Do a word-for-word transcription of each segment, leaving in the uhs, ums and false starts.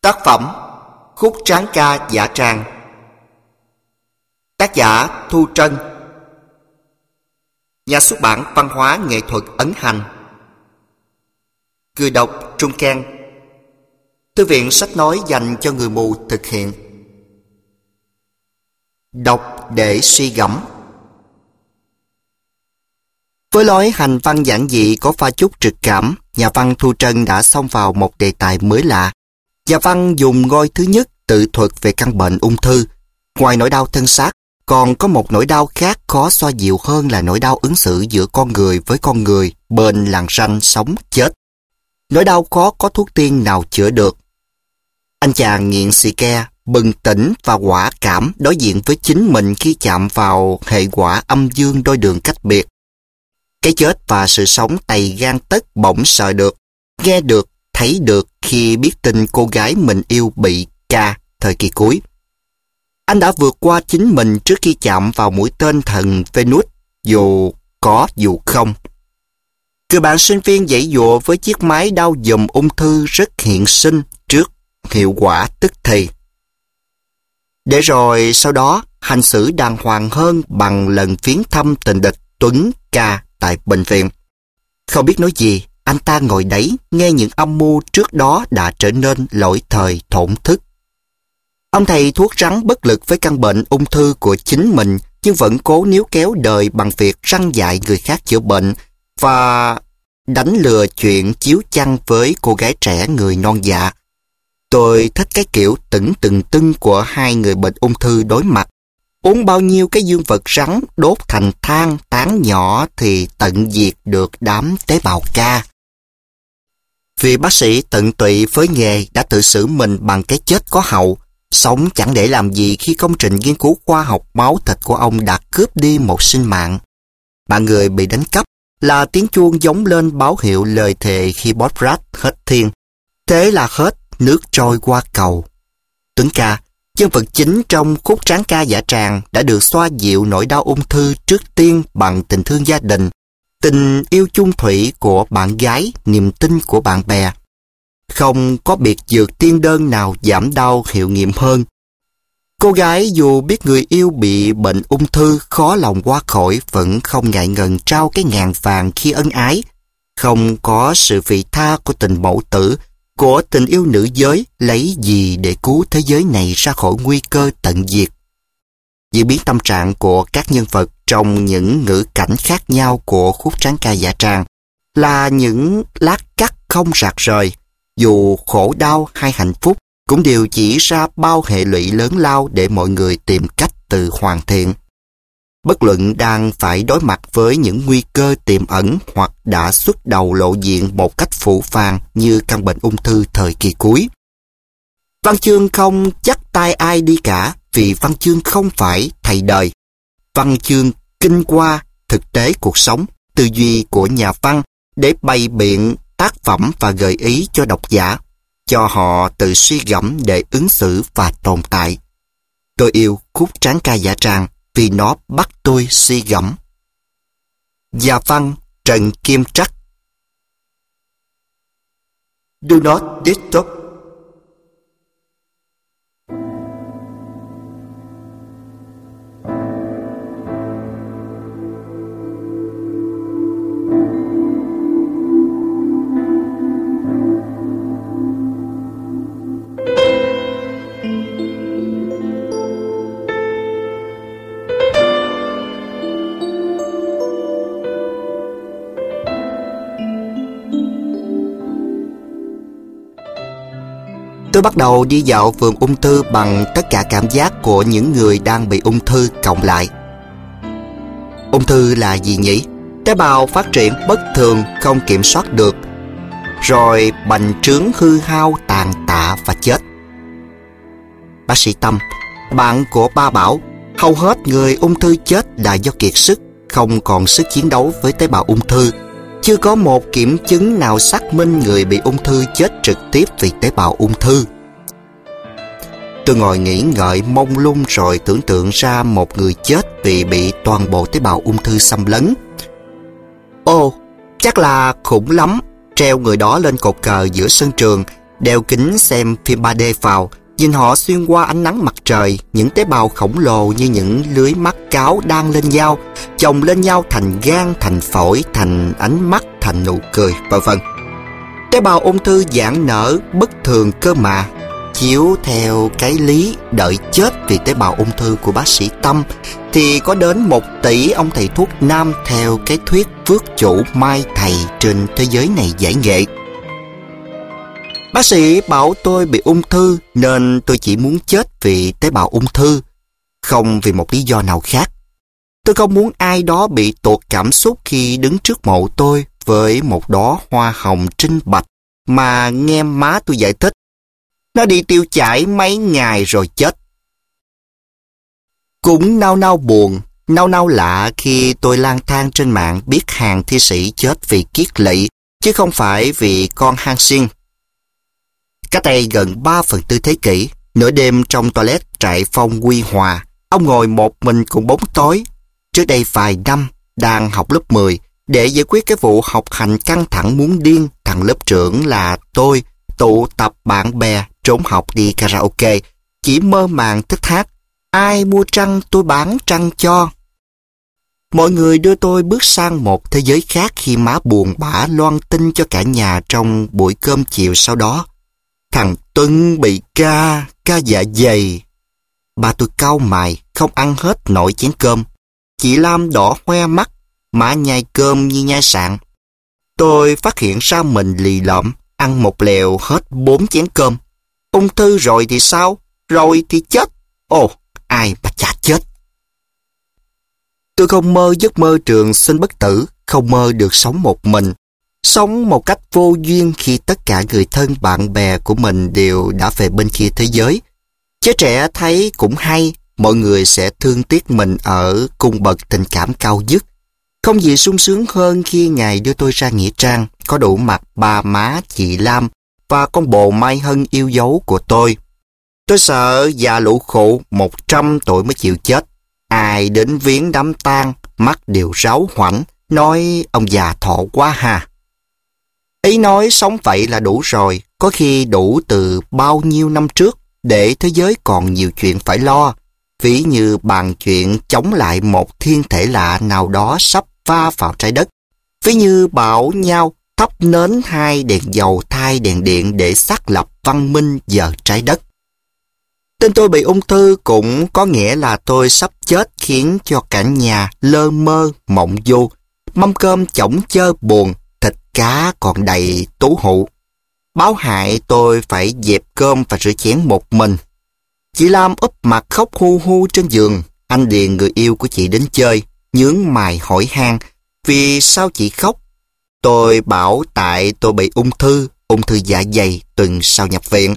Tác phẩm Khúc Tráng Ca Dã Tràng. Tác giả Thu Trân. Nhà xuất bản Văn hóa Nghệ thuật Ấn Hành. Người đọc Trung Can. Thư viện sách nói dành cho người mù thực hiện. Đọc để suy gẫm. Với lối hành văn giản dị có pha chút trực cảm, nhà văn Thu Trân đã xông vào một đề tài mới lạ. Nhà văn dùng ngôi thứ nhất tự thuật về căn bệnh ung thư. Ngoài nỗi đau thân xác, còn có một nỗi đau khác khó xoa dịu hơn là nỗi đau ứng xử giữa con người với con người bên làng ranh sống chết. Nỗi đau khó có thuốc tiên nào chữa được. Anh chàng nghiện xì ke, bừng tỉnh và quả cảm đối diện với chính mình khi chạm vào hệ quả âm dương đôi đường cách biệt. Cái chết và sự sống tày gan tất bỗng sợ được, nghe được, thấy được khi biết tin cô gái mình yêu bị ca thời kỳ cuối. Anh đã vượt qua chính mình trước khi chạm vào mũi tên thần Venus, dù có dù không. Người bạn sinh viên giãy giụa với chiếc máy đau dùm ung thư rất hiện sinh trước hiệu quả tức thì. Để rồi sau đó hành xử đàng hoàng hơn bằng lần viếng thăm tình địch Tuấn ca tại bệnh viện. Không biết nói gì, anh ta ngồi đấy nghe những âm mưu trước đó đã trở nên lỗi thời thổn thức. Ông thầy thuốc rắn bất lực với căn bệnh ung thư của chính mình, nhưng vẫn cố níu kéo đời bằng việc răn dạy người khác chữa bệnh và đánh lừa chuyện chiếu chăn với cô gái trẻ người non dạ. Tôi thích cái kiểu tửng từng tưng của hai người bệnh ung thư đối mặt. Uống bao nhiêu cái dương vật rắn đốt thành than tán nhỏ thì tận diệt được đám tế bào ca. Vì bác sĩ tận tụy với nghề đã tự xử mình bằng cái chết có hậu, sống chẳng để làm gì khi công trình nghiên cứu khoa học máu thịt của ông đã cướp đi một sinh mạng. Bạn người bị đánh cắp là tiếng chuông giống lên báo hiệu lời thề khi Botrat hết thiên. Thế là hết nước trôi qua cầu. Tuấn ca, nhân vật chính trong Khúc Tráng Ca Dã Tràng, đã được xoa dịu nỗi đau ung thư trước tiên bằng tình thương gia đình, tình yêu chung thủy của bạn gái, niềm tin của bạn bè. Không có biệt dược tiên đơn nào giảm đau hiệu nghiệm hơn. Cô gái dù biết người yêu bị bệnh ung thư khó lòng qua khỏi vẫn không ngại ngần trao cái ngàn vàng khi ân ái. Không có sự vị tha của tình mẫu tử, của tình yêu nữ giới lấy gì để cứu thế giới này ra khỏi nguy cơ tận diệt. Diễn biến tâm trạng của các nhân vật trong những ngữ cảnh khác nhau của Khúc Tráng Ca Dã Tràng là những lát cắt không rạc rời, dù khổ đau hay hạnh phúc cũng đều chỉ ra bao hệ lụy lớn lao để mọi người tìm cách tự hoàn thiện. Bất luận đang phải đối mặt với những nguy cơ tiềm ẩn hoặc đã xuất đầu lộ diện một cách phũ phàng như căn bệnh ung thư thời kỳ cuối. Văn chương không dắt tay ai đi cả, vì văn chương không phải thầy đời. Văn chương kinh qua thực tế cuộc sống, tư duy của nhà văn để bày biện tác phẩm và gợi ý cho độc giả, cho họ tự suy gẫm để ứng xử và tồn tại. Tôi yêu Khúc Tráng Ca Dã Tràng vì nó bắt tôi suy gẫm. Nhà văn Trần Kim Trắc. Do not disturb. Tôi bắt đầu đi dạo vườn ung thư bằng tất cả cảm giác của những người đang bị ung thư cộng lại. Ung thư là gì nhỉ? Tế bào phát triển bất thường không kiểm soát được, rồi bành trướng hư hao tàn tạ và chết. Bác sĩ Tâm, bạn của Ba bảo, hầu hết người ung thư chết là do kiệt sức, không còn sức chiến đấu với tế bào ung thư. Chưa có một kiểm chứng nào xác minh người bị ung thư chết trực tiếp vì tế bào ung thư. Tôi ngồi nghĩ ngợi mông lung rồi tưởng tượng ra một người chết vì bị toàn bộ tế bào ung thư xâm lấn. Ồ, chắc là khủng lắm, treo người đó lên cột cờ giữa sân trường, đeo kính xem phim ba D vào, nhìn họ xuyên qua ánh nắng mặt trời, những tế bào khổng lồ như những lưới mắt cáo đan lên nhau, chồng lên nhau thành gan, thành phổi, thành ánh mắt, thành nụ cười, vân vân. Tế bào ung thư giãn nở bất thường cơ mà. Chiếu theo cái lý đợi chết vì tế bào ung thư của bác sĩ Tâm thì có đến một tỷ ông thầy thuốc nam theo cái thuyết phước chủ mai thầy trên thế giới này giải nghệ. Bác sĩ bảo tôi bị ung thư nên tôi chỉ muốn chết vì tế bào ung thư, không vì một lý do nào khác. Tôi không muốn ai đó bị tuột cảm xúc khi đứng trước mộ tôi với một đóa hoa hồng trinh bạch mà nghe má tôi giải thích. Nó đi tiêu chảy mấy ngày rồi chết. Cũng nao nao buồn, nao nao lạ khi tôi lang thang trên mạng biết hàng thi sĩ chết vì kiết lỵ, chứ không phải vì con hang xiên. Cách đây gần ba phần tư thế kỷ, nửa đêm trong toilet trại phong Quy Hòa, ông ngồi một mình cùng bóng tối. Trước đây vài năm, đang học lớp mười, để giải quyết cái vụ học hành căng thẳng muốn điên, thằng lớp trưởng là tôi tụ tập bạn bè trốn học đi karaoke, chỉ mơ màng thích hát. Ai mua trăng tôi bán trăng cho. Mọi người đưa tôi bước sang một thế giới khác khi má buồn bã loan tin cho cả nhà trong buổi cơm chiều sau đó. Thằng Tuấn bị ca, ca dạ dày. Ba tôi cau mày, không ăn hết nổi chén cơm. Chị Lam đỏ hoe mắt, má nhai cơm như nhai sạn. Tôi phát hiện ra mình lì lợm, ăn một lèo hết bốn chén cơm. Ung thư rồi thì sao? Rồi thì chết. Ồ, ai mà chả chết. Tôi không mơ giấc mơ trường sinh bất tử, không mơ được sống một mình. Sống một cách vô duyên khi tất cả người thân bạn bè của mình đều đã về bên kia thế giới. Trẻ trẻ thấy cũng hay, mọi người sẽ thương tiếc mình ở cung bậc tình cảm cao dứt. Không gì sung sướng hơn khi ngày đưa tôi ra nghĩa trang, có đủ mặt ba má chị Lam và con bồ Mai Hân yêu dấu của tôi. Tôi sợ già lũ khổ một trăm tuổi mới chịu chết. Ai đến viếng đám tang, mắt đều ráo hoảnh, nói ông già thọ quá hà. Ý nói sống vậy là đủ rồi, có khi đủ từ bao nhiêu năm trước, để thế giới còn nhiều chuyện phải lo. Ví như bàn chuyện chống lại một thiên thể lạ nào đó sắp va vào trái đất. Ví như bảo nhau thắp nến hai đèn dầu thay đèn điện để xác lập văn minh giờ trái đất. Tên tôi bị ung thư cũng có nghĩa là tôi sắp chết, khiến cho cả nhà lơ mơ mộng du. Mâm cơm chổng chơ buồn, thịt cá còn đầy tú hụ. Báo hại tôi phải dẹp cơm và rửa chén một mình. Chị Lam úp mặt khóc hu hu trên giường. Anh Điền, người yêu của chị, đến chơi, nhướng mày hỏi han vì sao chị khóc. Tôi bảo tại tôi bị ung thư, ung thư dạ dày, tuần sau nhập viện.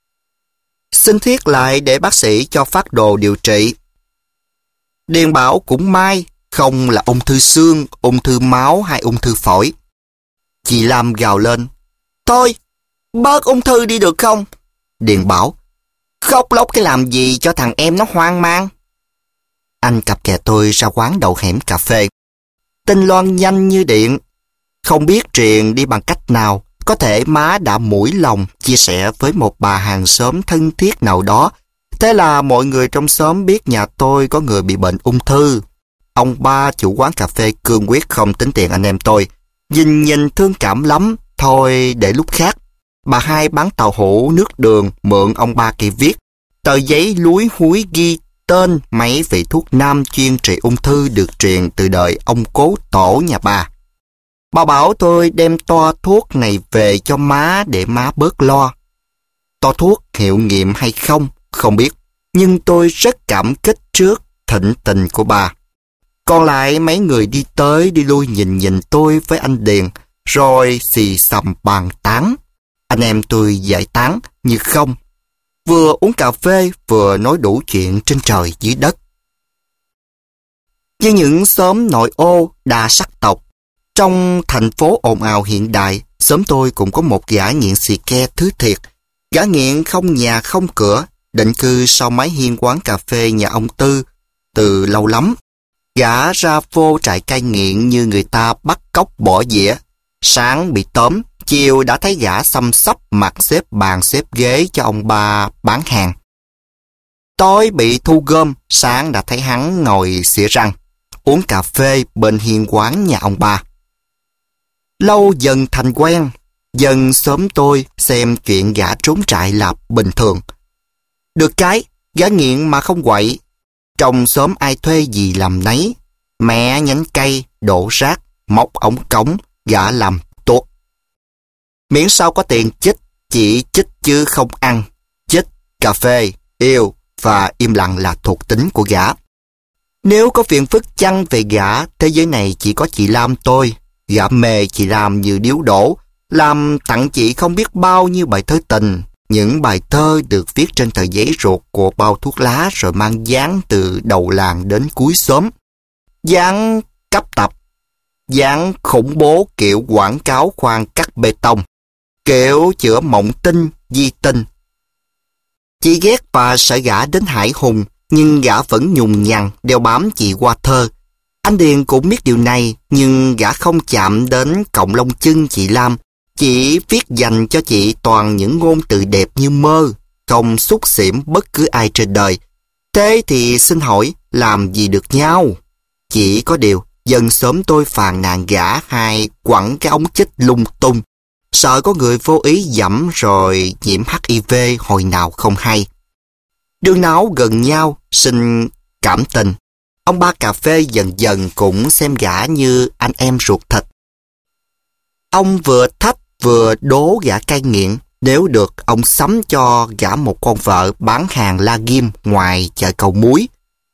Xin thiết lại để bác sĩ cho phác đồ điều trị. Điền bảo cũng may, không là ung thư xương, ung thư máu hay ung thư phổi. Chị Lam gào lên, thôi, bớt ung thư đi được không? Điền bảo, khóc lóc cái làm gì cho thằng em nó hoang mang. Anh cặp kè tôi ra quán đầu hẻm cà phê. Tin loan nhanh như điện. Không biết truyền đi bằng cách nào, có thể má đã mũi lòng chia sẻ với một bà hàng xóm thân thiết nào đó. Thế là mọi người trong xóm biết nhà tôi có người bị bệnh ung thư. Ông ba chủ quán cà phê cương quyết không tính tiền anh em tôi. Nhìn nhìn thương cảm lắm, thôi để lúc khác. Bà hai bán tàu hũ nước đường mượn ông ba kia viết. Tờ giấy lúi húi ghi tên mấy vị thuốc nam chuyên trị ung thư được truyền từ đời ông cố tổ nhà bà. Bà bảo tôi đem toa thuốc này về cho má để má bớt lo. Toa thuốc hiệu nghiệm hay không, không biết. Nhưng tôi rất cảm kích trước thịnh tình của bà. Còn lại mấy người đi tới đi lui nhìn nhìn tôi với anh Điền, rồi xì xầm bàn tán. Anh em tôi giải tán như không. Vừa uống cà phê vừa nói đủ chuyện trên trời dưới đất. Như những xóm nội ô đa sắc tộc, trong thành phố ồn ào hiện đại, xóm tôi cũng có một gã nghiện xì ke thứ thiệt. Gã nghiện không nhà không cửa, định cư sau mái hiên quán cà phê nhà ông Tư từ lâu lắm. Gã ra vô trại cai nghiện như người ta bắt cóc bỏ dĩa. Sáng bị tóm, chiều đã thấy gã xăm xắp mặt xếp bàn xếp ghế cho ông ba bán hàng. Tối bị thu gom, sáng đã thấy hắn ngồi xỉa răng, uống cà phê bên hiên quán nhà ông ba. Lâu dần thành quen, dần xóm tôi xem chuyện gã trốn trại là bình thường. Được cái, gã nghiện mà không quậy. Trong xóm ai thuê gì làm nấy, mẹ nhánh cây, đổ rác, móc ống cống, gã làm tuốt. Miễn sao có tiền chích, chỉ chích chứ không ăn. Chích, cà phê, yêu và im lặng là thuộc tính của gã. Nếu có phiền phức chăng về gã, thế giới này chỉ có chị Lam tôi. Gã mê chị Lam như điếu đổ, làm tặng chị không biết bao nhiêu bài thơ tình. Những bài thơ được viết trên tờ giấy ruột của bao thuốc lá rồi mang dán từ đầu làng đến cuối xóm. Dán cấp tập, dán khủng bố kiểu quảng cáo khoan cắt bê tông, kiểu chữa mộng tinh, di tinh. Chị ghét và sợ gã đến hải hùng, nhưng gã vẫn nhùng nhằn đeo bám chị qua thơ. Anh Điền cũng biết điều này, nhưng gã không chạm đến cọng lông chân chị Lam, chỉ viết dành cho chị toàn những ngôn từ đẹp như mơ, không xúc xỉm bất cứ ai trên đời. Thế thì xin hỏi, làm gì được nhau? Chỉ có điều, dân xóm tôi phàn nàn gã hay quẳng cái ống chích lung tung, sợ có người vô ý dẫm rồi nhiễm hát i vê hồi nào không hay. Đường não gần nhau, xin cảm tình. Ông ba cà phê dần dần cũng xem gã như anh em ruột thịt. Ông vừa thách vừa đố gã cai nghiện, nếu được ông sắm cho gã một con vợ bán hàng la ghim ngoài chợ Cầu Muối.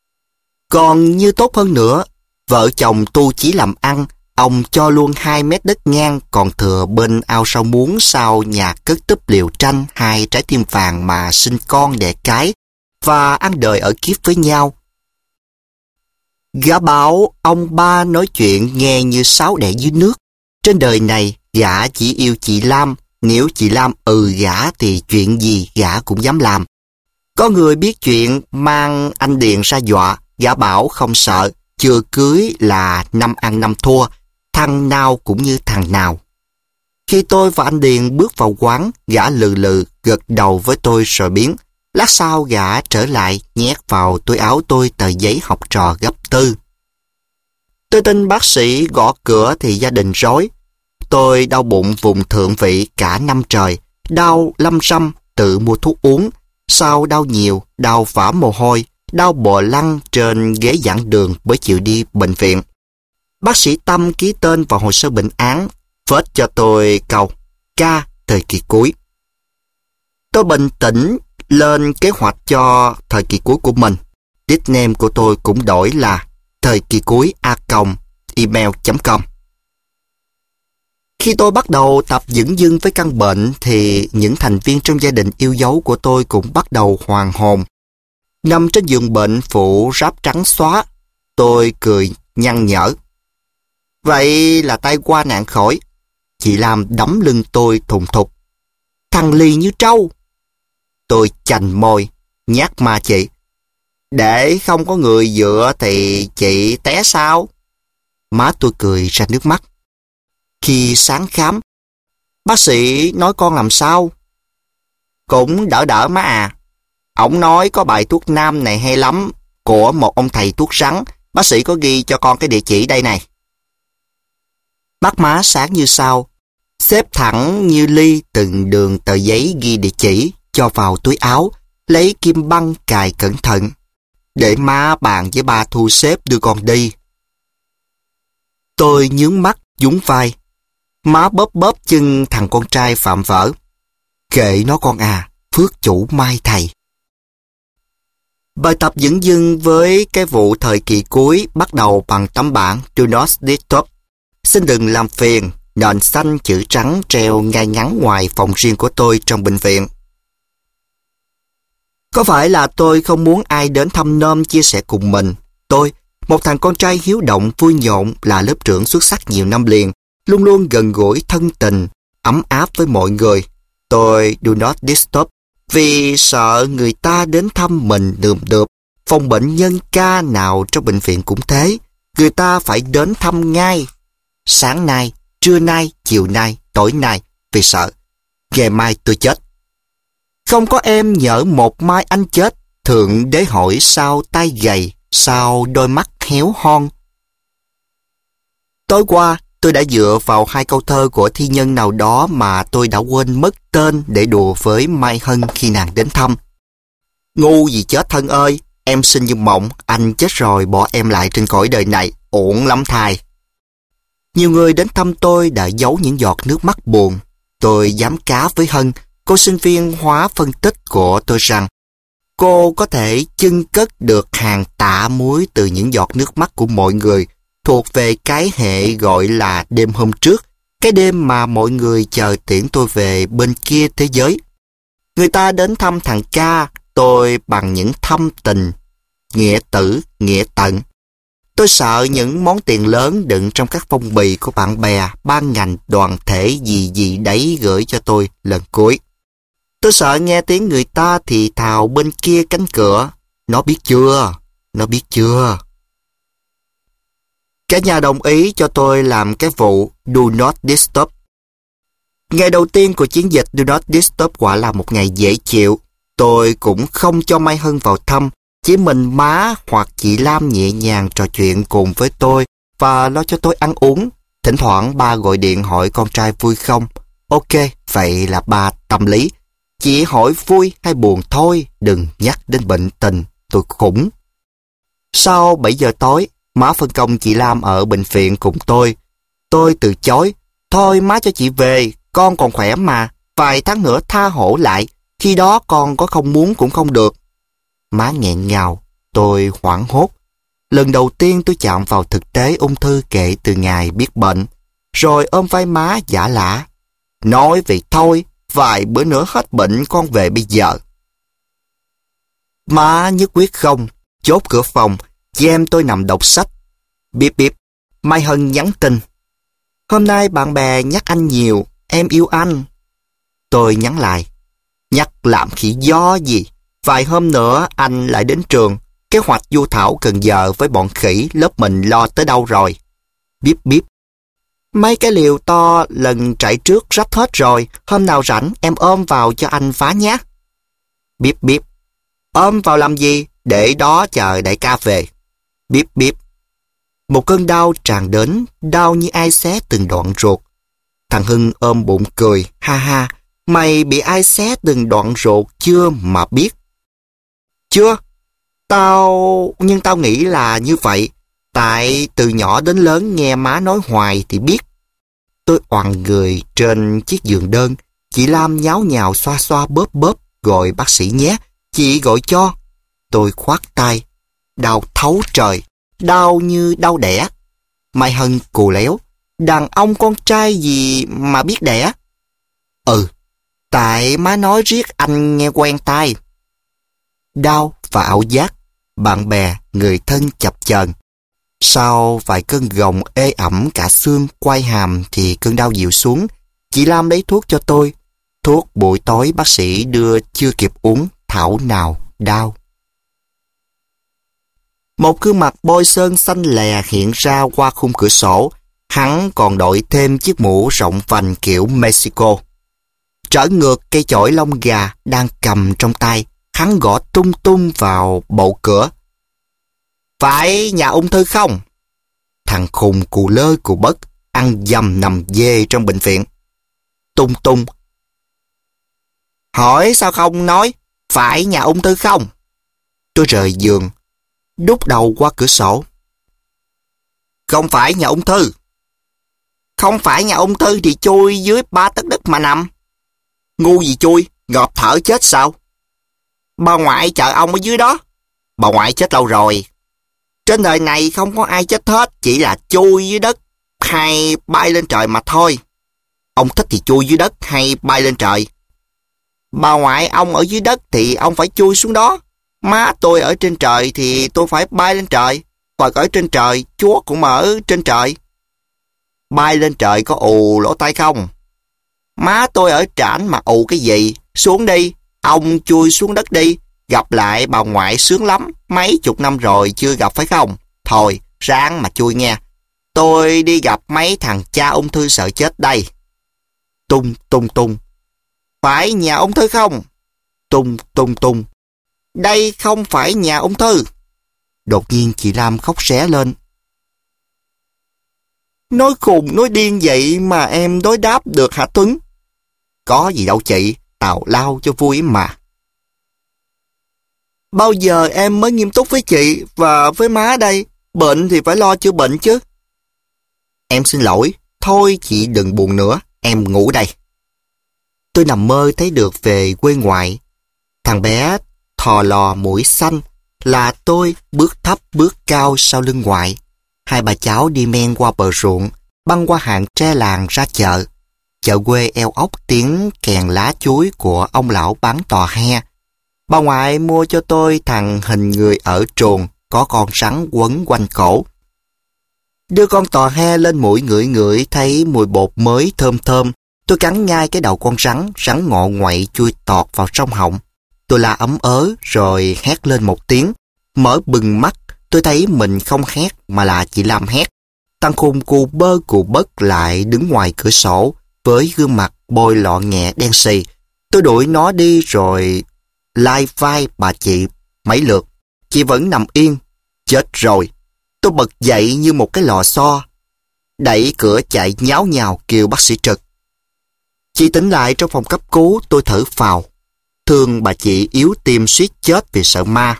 Còn như tốt hơn nữa, vợ chồng tu chỉ làm ăn, ông cho luôn hai mét đất ngang còn thừa bên ao Sao Muốn sau nhà cất túp liều tranh hai trái tim vàng mà sinh con đẻ cái và ăn đời ở kiếp với nhau. Gã bảo ông ba nói chuyện nghe như sáo đẻ dưới nước. Trên đời này, gã chỉ yêu chị Lam, nếu chị Lam ừ gã thì chuyện gì gã cũng dám làm. Có người biết chuyện mang anh Điền ra dọa, gã bảo không sợ, chưa cưới là năm ăn năm thua, thằng nào cũng như thằng nào. Khi tôi và anh Điền bước vào quán, gã lừ lừ gật đầu với tôi rồi biến. Lát sau gã trở lại nhét vào túi áo tôi tờ giấy học trò gấp tư. Tôi tin bác sĩ gõ cửa thì gia đình rối. Tôi đau bụng vùng thượng vị cả năm trời, đau lâm râm tự mua thuốc uống, sau đau nhiều, đau vã mồ hôi, đau bò lăn trên ghế giảng đường mới chịu đi bệnh viện. Bác sĩ Tâm ký tên vào hồ sơ bệnh án, phết cho tôi câu ca thời kỳ cuối. Tôi bình tĩnh lên kế hoạch cho thời kỳ cuối của mình. Nickname của tôi cũng đổi là thời kỳ cuối a còng email chấm com. Khi tôi bắt đầu tập dửng dưng với căn bệnh thì những thành viên trong gia đình yêu dấu của tôi cũng bắt đầu hoàn hồn. Nằm trên giường bệnh phủ ráp trắng xóa, tôi cười nhăn nhở. Vậy là tai qua nạn khỏi. Chị Lam đấm lưng tôi thùng thục. Thằng lì như trâu. Tôi chành môi, nhát ma chị. Để không có người dựa thì chị té sao? Má tôi cười ra nước mắt. Khi sáng khám, bác sĩ nói con làm sao? Cũng đỡ đỡ má à. Ổng nói có bài thuốc nam này hay lắm, của một ông thầy thuốc rắn. Bác sĩ có ghi cho con cái địa chỉ đây này. Mắt má sáng như sao, xếp thẳng như ly từng đường tờ giấy ghi địa chỉ, cho vào túi áo, lấy kim băng cài cẩn thận, để má bàn với ba thu xếp đưa con đi. Tôi nhướng mắt, nhún vai. Má bóp bóp chân thằng con trai phạm vỡ. Kệ nó con à, phước chủ mai thầy. Bài tập dửng dưng với cái vụ thời kỳ cuối bắt đầu bằng tấm bảng Do Not Disturb. Xin đừng làm phiền, nền xanh chữ trắng treo ngay ngắn ngoài phòng riêng của tôi trong bệnh viện. Có phải là tôi không muốn ai đến thăm nom chia sẻ cùng mình? Tôi, một thằng con trai hiếu động vui nhộn, là lớp trưởng xuất sắc nhiều năm liền, luôn luôn gần gũi thân tình, ấm áp với mọi người. Tôi do not disturb vì sợ người ta đến thăm mình nườm nượp. Phòng bệnh nhân ca nào trong bệnh viện cũng thế, người ta phải đến thăm ngay. Sáng nay, trưa nay, chiều nay, tối nay, vì sợ. Ngày mai tôi chết. Không có em nhỡ một mai anh chết, Thượng Đế hỏi sao tay gầy, sao đôi mắt héo hon. Tối qua, tôi đã dựa vào hai câu thơ của thi nhân nào đó mà tôi đã quên mất tên để đùa với Mai Hân khi nàng đến thăm. Ngu gì chết thân ơi, em sinh như mộng, anh chết rồi bỏ em lại trên cõi đời này, uổng lắm thai. Nhiều người đến thăm tôi đã giấu những giọt nước mắt buồn. Tôi dám cá với Hân, cô sinh viên hóa phân tích của tôi rằng cô có thể chưng cất được hàng tạ muối từ những giọt nước mắt của mọi người, thuộc về cái hệ gọi là đêm hôm trước, cái đêm mà mọi người chờ tiễn tôi về bên kia thế giới. Người ta đến thăm thằng ca, tôi bằng những thâm tình, nghĩa tử, nghĩa tận. Tôi sợ những món tiền lớn đựng trong các phong bì của bạn bè, ban ngành, đoàn thể gì gì đấy gửi cho tôi lần cuối. Tôi sợ nghe tiếng người ta thì thào bên kia cánh cửa. Nó biết chưa? Nó biết chưa? Cả nhà đồng ý cho tôi làm cái vụ Do Not Disturb. Ngày đầu tiên của chiến dịch Do Not Disturb quả là một ngày dễ chịu. Tôi cũng không cho Mai Hân vào thăm, chỉ mình má hoặc chị Lam nhẹ nhàng trò chuyện cùng với tôi và lo cho tôi ăn uống. Thỉnh thoảng ba gọi điện hỏi con trai vui không. Ok, vậy là ba tâm lý. Chỉ hỏi vui hay buồn thôi, đừng nhắc đến bệnh tình, tôi khủng. Sau bảy giờ tối, má phân công chị Lam ở bệnh viện cùng tôi. Tôi từ chối. Thôi má cho chị về, con còn khỏe mà, vài tháng nữa tha hổ lại, khi đó con có không muốn cũng không được. Má nghẹn ngào, tôi hoảng hốt. Lần đầu tiên tôi chạm vào thực tế ung thư kể từ ngày biết bệnh, rồi ôm vai má giả lả. Nói vậy thôi, vài bữa nữa hết bệnh con về bây giờ. Má nhất quyết không, chốt cửa phòng, chị em tôi nằm đọc sách. Bíp bíp, Mai Hân nhắn tin. Hôm nay bạn bè nhắc anh nhiều, em yêu anh. Tôi nhắn lại. Nhắc làm khỉ gió gì, vài hôm nữa anh lại đến trường, kế hoạch du thảo Cần Giờ với bọn khỉ lớp mình lo tới đâu rồi. Bíp bíp. Mấy cái liều to lần chạy trước rách hết rồi, hôm nào rảnh em ôm vào cho anh phá nhé. Bíp bíp. Ôm vào làm gì, để đó chờ đại ca về. Bíp bíp. Một cơn đau tràn đến, đau như ai xé từng đoạn ruột. Thằng Hưng ôm bụng cười, ha ha, mày bị ai xé từng đoạn ruột chưa mà biết? Chưa, tao, nhưng tao nghĩ là như vậy, tại từ nhỏ đến lớn nghe má nói hoài thì biết. Tôi oằn người trên chiếc giường đơn, chị Lam nháo nhào xoa xoa bóp bóp, gọi bác sĩ nhé, chị gọi cho. Tôi khoát tay, đau thấu trời, đau như đau đẻ. Mai Hân cù léo, đàn ông con trai gì mà biết đẻ? Ừ, tại má nói riết anh nghe quen tai. Đau và ảo giác, bạn bè, người thân chập chờn. Sau vài cơn gồng ê ẩm cả xương, quai hàm thì cơn đau dịu xuống. Chị Lam lấy thuốc cho tôi. Thuốc buổi tối bác sĩ đưa chưa kịp uống, thảo nào đau. Một gương mặt bôi sơn xanh lè hiện ra qua khung cửa sổ. Hắn còn đội thêm chiếc mũ rộng vành kiểu Mexico. Trở ngược cây chổi lông gà đang cầm trong tay, hắn gõ tung tung vào bậu cửa. Phải nhà ung thư không? Thằng khùng cù lơ cù bất, ăn dầm nằm dê trong bệnh viện. Tung tung. Hỏi sao không nói, phải nhà ung thư không? Tôi rời giường, đút đầu qua cửa sổ. Không phải nhà ung thư. Không phải nhà ung thư thì chui dưới ba tấc đất mà nằm. Ngu gì chui, ngọt thở chết sao? Bà ngoại chờ ông ở dưới đó. Bà ngoại chết lâu rồi. Trên đời này không có ai chết hết, chỉ là chui dưới đất hay bay lên trời mà thôi. Ông thích thì chui dưới đất hay bay lên trời. Bà ngoại ông ở dưới đất thì ông phải chui xuống đó. Má tôi ở trên trời thì tôi phải bay lên trời. Hoặc ở trên trời, Chúa cũng ở trên trời. Bay lên trời có ù lỗ tai không? Má tôi ở trển mà ù cái gì? Xuống đi, ông chui xuống đất đi. Gặp lại bà ngoại sướng lắm, mấy chục năm rồi chưa gặp phải không? Thôi, ráng mà chui nghe. Tôi đi gặp mấy thằng cha ung thư sợ chết đây. Tung tung tung. Phải nhà ung thư không? Tung tung tung. Đây không phải nhà ung thư. Đột nhiên chị Lam khóc ré lên. Nói khùng nói điên vậy mà em đối đáp được hả Tuấn? Có gì đâu chị, tào lao cho vui mà. Bao giờ em mới nghiêm túc với chị và với má đây? Bệnh thì phải lo chữa bệnh chứ. Em xin lỗi, thôi chị đừng buồn nữa, em ngủ đây. Tôi nằm mơ thấy được về quê ngoại. Thằng bé thò lò mũi xanh là tôi bước thấp bước cao sau lưng ngoại. Hai bà cháu đi men qua bờ ruộng, băng qua hàng tre làng ra chợ. Chợ quê eo ốc tiếng kèn lá chuối của ông lão bán tò he. Bà ngoại mua cho tôi thằng hình người ở truồng có con rắn quấn quanh cổ. Đưa con tò he lên mũi ngửi ngửi thấy mùi bột mới thơm thơm. Tôi cắn nhai cái đầu con rắn, rắn ngọ ngoậy chui tọt vào trong họng. Tôi la ấm ớ rồi hét lên một tiếng. Mở bừng mắt, tôi thấy mình không hét mà là chị Lam hét. Thằng khùng cù bơ cù bất lại đứng ngoài cửa sổ với gương mặt bôi lọ nhẹ đen xì. Tôi đuổi nó đi rồi lai vai bà chị mấy lượt. Chị vẫn nằm yên. Chết rồi. Tôi bật dậy như một cái lò xo. Đẩy cửa chạy nháo nhào kêu bác sĩ Trực. Chị tỉnh lại trong phòng cấp cứu. Tôi thở phào. Thương bà chị yếu tim suýt chết vì sợ ma.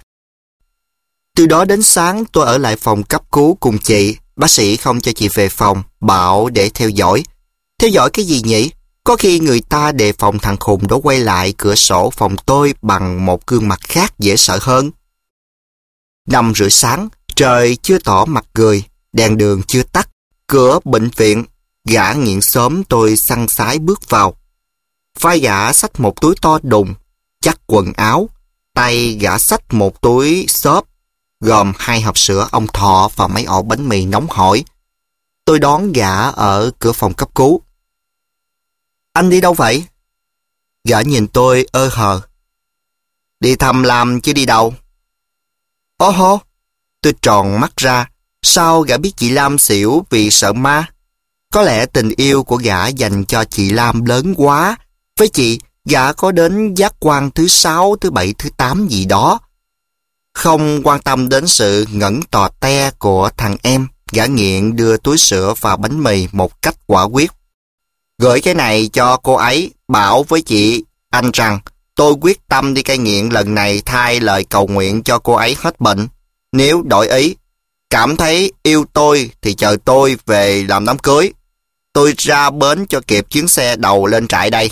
Từ đó đến sáng tôi ở lại phòng cấp cứu cùng chị. Bác sĩ không cho chị về phòng, bảo để theo dõi. Theo dõi cái gì nhỉ? Có khi người ta đề phòng thằng khùng đó quay lại cửa sổ phòng tôi bằng một gương mặt khác dễ sợ hơn. Năm rưỡi sáng, trời chưa tỏ mặt cười, đèn đường chưa tắt, cửa bệnh viện, gã nghiện xóm tôi săn sái bước vào. Vai gã xách một túi to đùng, chắc quần áo, tay gã xách một túi xốp, gồm hai hộp sữa ông thọ và mấy ổ bánh mì nóng hổi. Tôi đón gã ở cửa phòng cấp cứu. Anh đi đâu vậy? Gã nhìn tôi ơ hờ. Đi thăm Lam chứ đi đâu. Ô hô, tôi tròn mắt ra. Sao gã biết chị Lam xỉu vì sợ ma? Có lẽ tình yêu của gã dành cho chị Lam lớn quá. Với chị, gã có đến giác quan thứ sáu, thứ bảy, thứ tám gì đó. Không quan tâm đến sự ngẩn tò te của thằng em, gã nghiện đưa túi sữa và bánh mì một cách quả quyết. Gửi cái này cho cô ấy, bảo với chị anh rằng tôi quyết tâm đi cai nghiện lần này thay lời cầu nguyện cho cô ấy hết bệnh. Nếu đổi ý, cảm thấy yêu tôi thì chờ tôi về làm đám cưới. Tôi ra bến cho kịp chuyến xe đầu lên trại đây.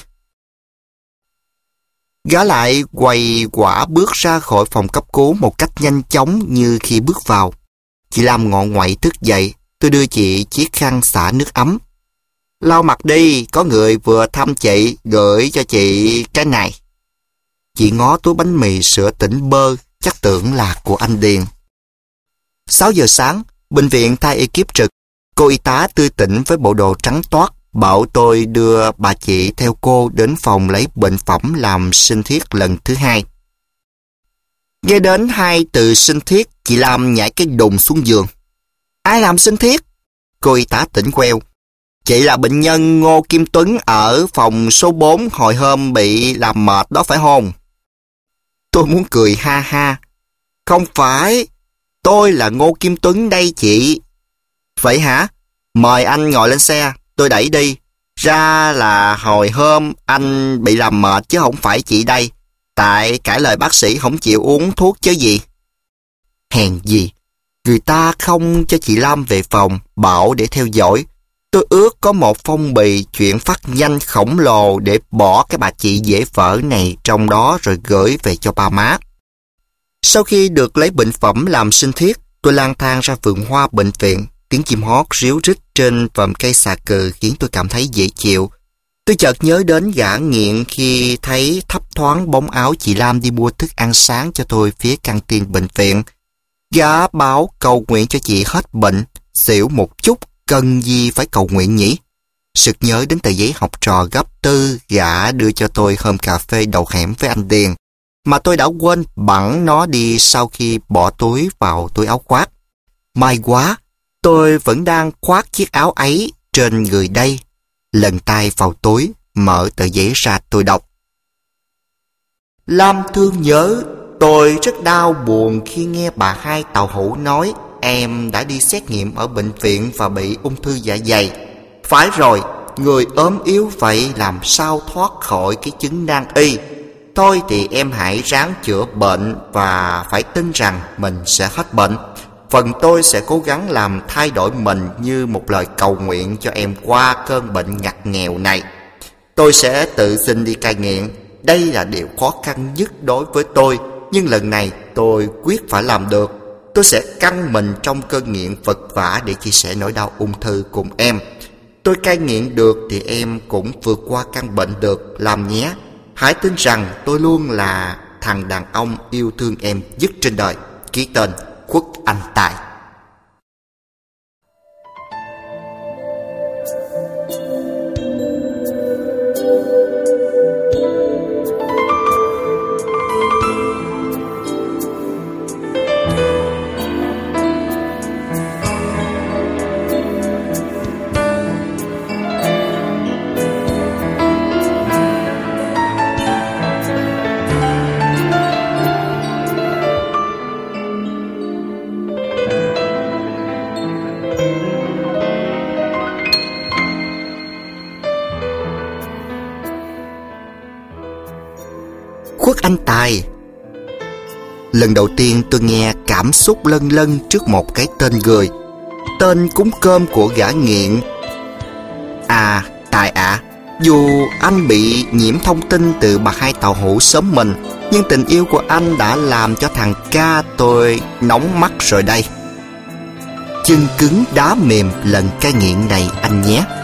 Gã lại quầy quả bước ra khỏi phòng cấp cứu một cách nhanh chóng như khi bước vào. Chị Lam ngọ ngoậy thức dậy, tôi đưa chị chiếc khăn xả nước ấm. Lau mặt đi, có người vừa thăm chị, gửi cho chị cái này. Chị ngó túi bánh mì sữa tỉnh bơ, chắc tưởng là của anh Điền. sáu giờ sáng, bệnh viện thay ekip trực. Cô y tá tươi tỉnh với bộ đồ trắng toát, bảo tôi đưa bà chị theo cô đến phòng lấy bệnh phẩm làm sinh thiết lần thứ hai. Nghe đến hai từ sinh thiết, chị Lam nhảy cái đùng xuống giường. Ai làm sinh thiết? Cô y tá tỉnh queo. Chị là bệnh nhân Ngô Kim Tuấn ở phòng số bốn hồi hôm bị làm mệt đó phải không? Tôi muốn cười ha ha. Không phải, tôi là Ngô Kim Tuấn đây chị. Vậy hả? Mời anh ngồi lên xe, tôi đẩy đi. Ra là hồi hôm anh bị làm mệt chứ không phải chị đây. Tại cãi lời bác sĩ không chịu uống thuốc chứ gì. Hèn gì, người ta không cho chị Lam về phòng, bảo để theo dõi. Tôi ước có một phong bì chuyển phát nhanh khổng lồ để bỏ cái bà chị dễ vỡ này trong đó rồi gửi về cho ba má. Sau khi được lấy bệnh phẩm làm sinh thiết, tôi lang thang ra vườn hoa bệnh viện. Tiếng chim hót ríu rít trên vòm cây xà cừ khiến tôi cảm thấy dễ chịu. Tôi chợt nhớ đến gã nghiện khi thấy thấp thoáng bóng áo chị Lam đi mua thức ăn sáng cho tôi phía căng tin bệnh viện. Gã báo cầu nguyện cho chị hết bệnh, xỉu một chút, cần gì phải cầu nguyện nhỉ? Sực nhớ đến tờ giấy học trò gấp tư gã đưa cho tôi hôm cà phê đầu hẻm với anh Điền, mà tôi đã quên bẵng nó đi sau khi bỏ túi vào túi áo khoác. May quá, tôi vẫn đang khoác chiếc áo ấy trên người đây. Lần tay vào túi, mở tờ giấy ra tôi đọc. Lam thương nhớ, tôi rất đau buồn khi nghe bà hai tàu hũ nói em đã đi xét nghiệm ở bệnh viện và bị ung thư dạ dày. Phải rồi, người ốm yếu vậy làm sao thoát khỏi cái chứng nan y. Thôi thì em hãy ráng chữa bệnh và phải tin rằng mình sẽ hết bệnh. Phần tôi sẽ cố gắng làm thay đổi mình như một lời cầu nguyện cho em qua cơn bệnh ngặt nghèo này. Tôi sẽ tự xin đi cai nghiện. Đây là điều khó khăn nhất đối với tôi, nhưng lần này tôi quyết phải làm được. Tôi sẽ căng mình trong cơn nghiện vật vã để chia sẻ nỗi đau ung thư cùng em. Tôi cai nghiện được thì em cũng vượt qua căn bệnh được, làm nhé. Hãy tin rằng tôi luôn là thằng đàn ông yêu thương em nhất trên đời. Ký tên Khuất Anh Tài. Khuất Anh Tài. Lần đầu tiên tôi nghe cảm xúc lân lân trước một cái tên người, tên cúng cơm của gã nghiện. À, Tài ạ, à, dù anh bị nhiễm thông tin từ bà hai tàu hũ sớm mình, nhưng tình yêu của anh đã làm cho thằng ca tôi nóng mắt rồi đây. Chân cứng đá mềm lần cai nghiện này anh nhé.